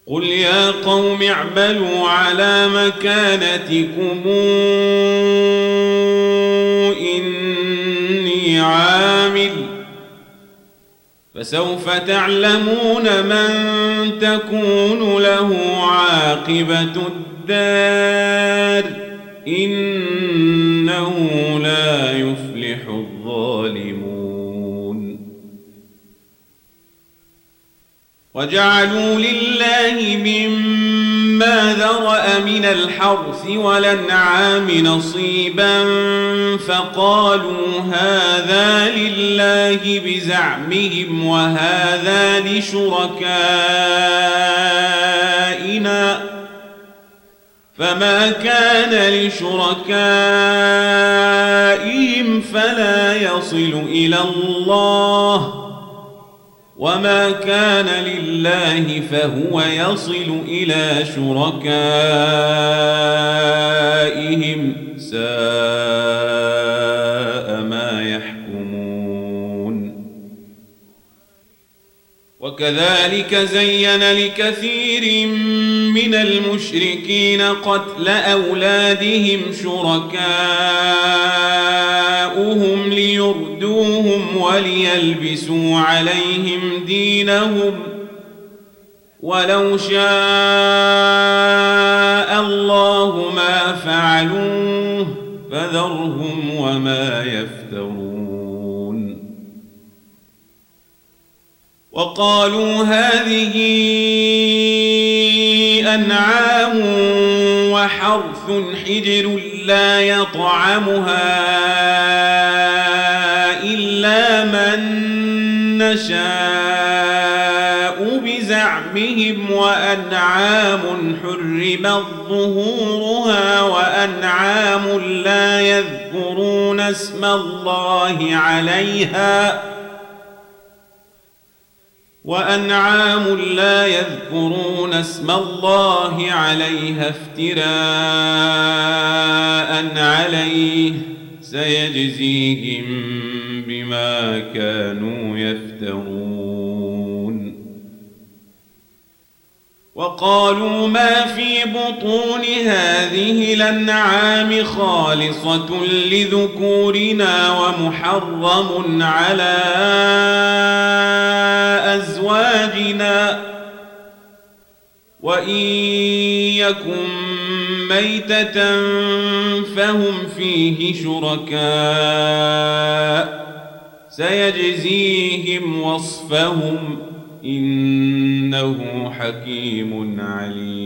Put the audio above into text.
قل يا قوم اعملوا على مكانتكم إني عامل فسوف تعلمون من تكون له عاقبة الدار إنه لا يفلح الظالمون. وجعلوا لله مما ذرأ من الحرث والأنعام نصيبا فقالوا هذا لله بزعمهم وهذا لشركائنا فما كان لشركائهم فلا يصل إلى الله وما كان لله فهو يصل إلى شركائهم ساء ما يحكمون. وكذلك زين لكثير من المشركين قتل أولادهم شركاؤهم ليردوهم وليلبسوا عليهم دينهم ولو شاء الله ما فعلوه فذرهم وما يفترون. وقالوا هذه أنعام وحرث حجر لا يطعمها إلا من نشاء بزعمهم وأنعام حرمت ظهورها وأنعام لا يذكرون اسم الله عليها افتراء عليه سيجزيهم بما كانوا يفترون. وقالوا ما في بطون هذه الأنعام خالصة لذكورنا ومحرم على أزواجنا وإن يكن ميتة فهم فيه شركاء سيجزيهم وصفهم إنه حكيم عليم.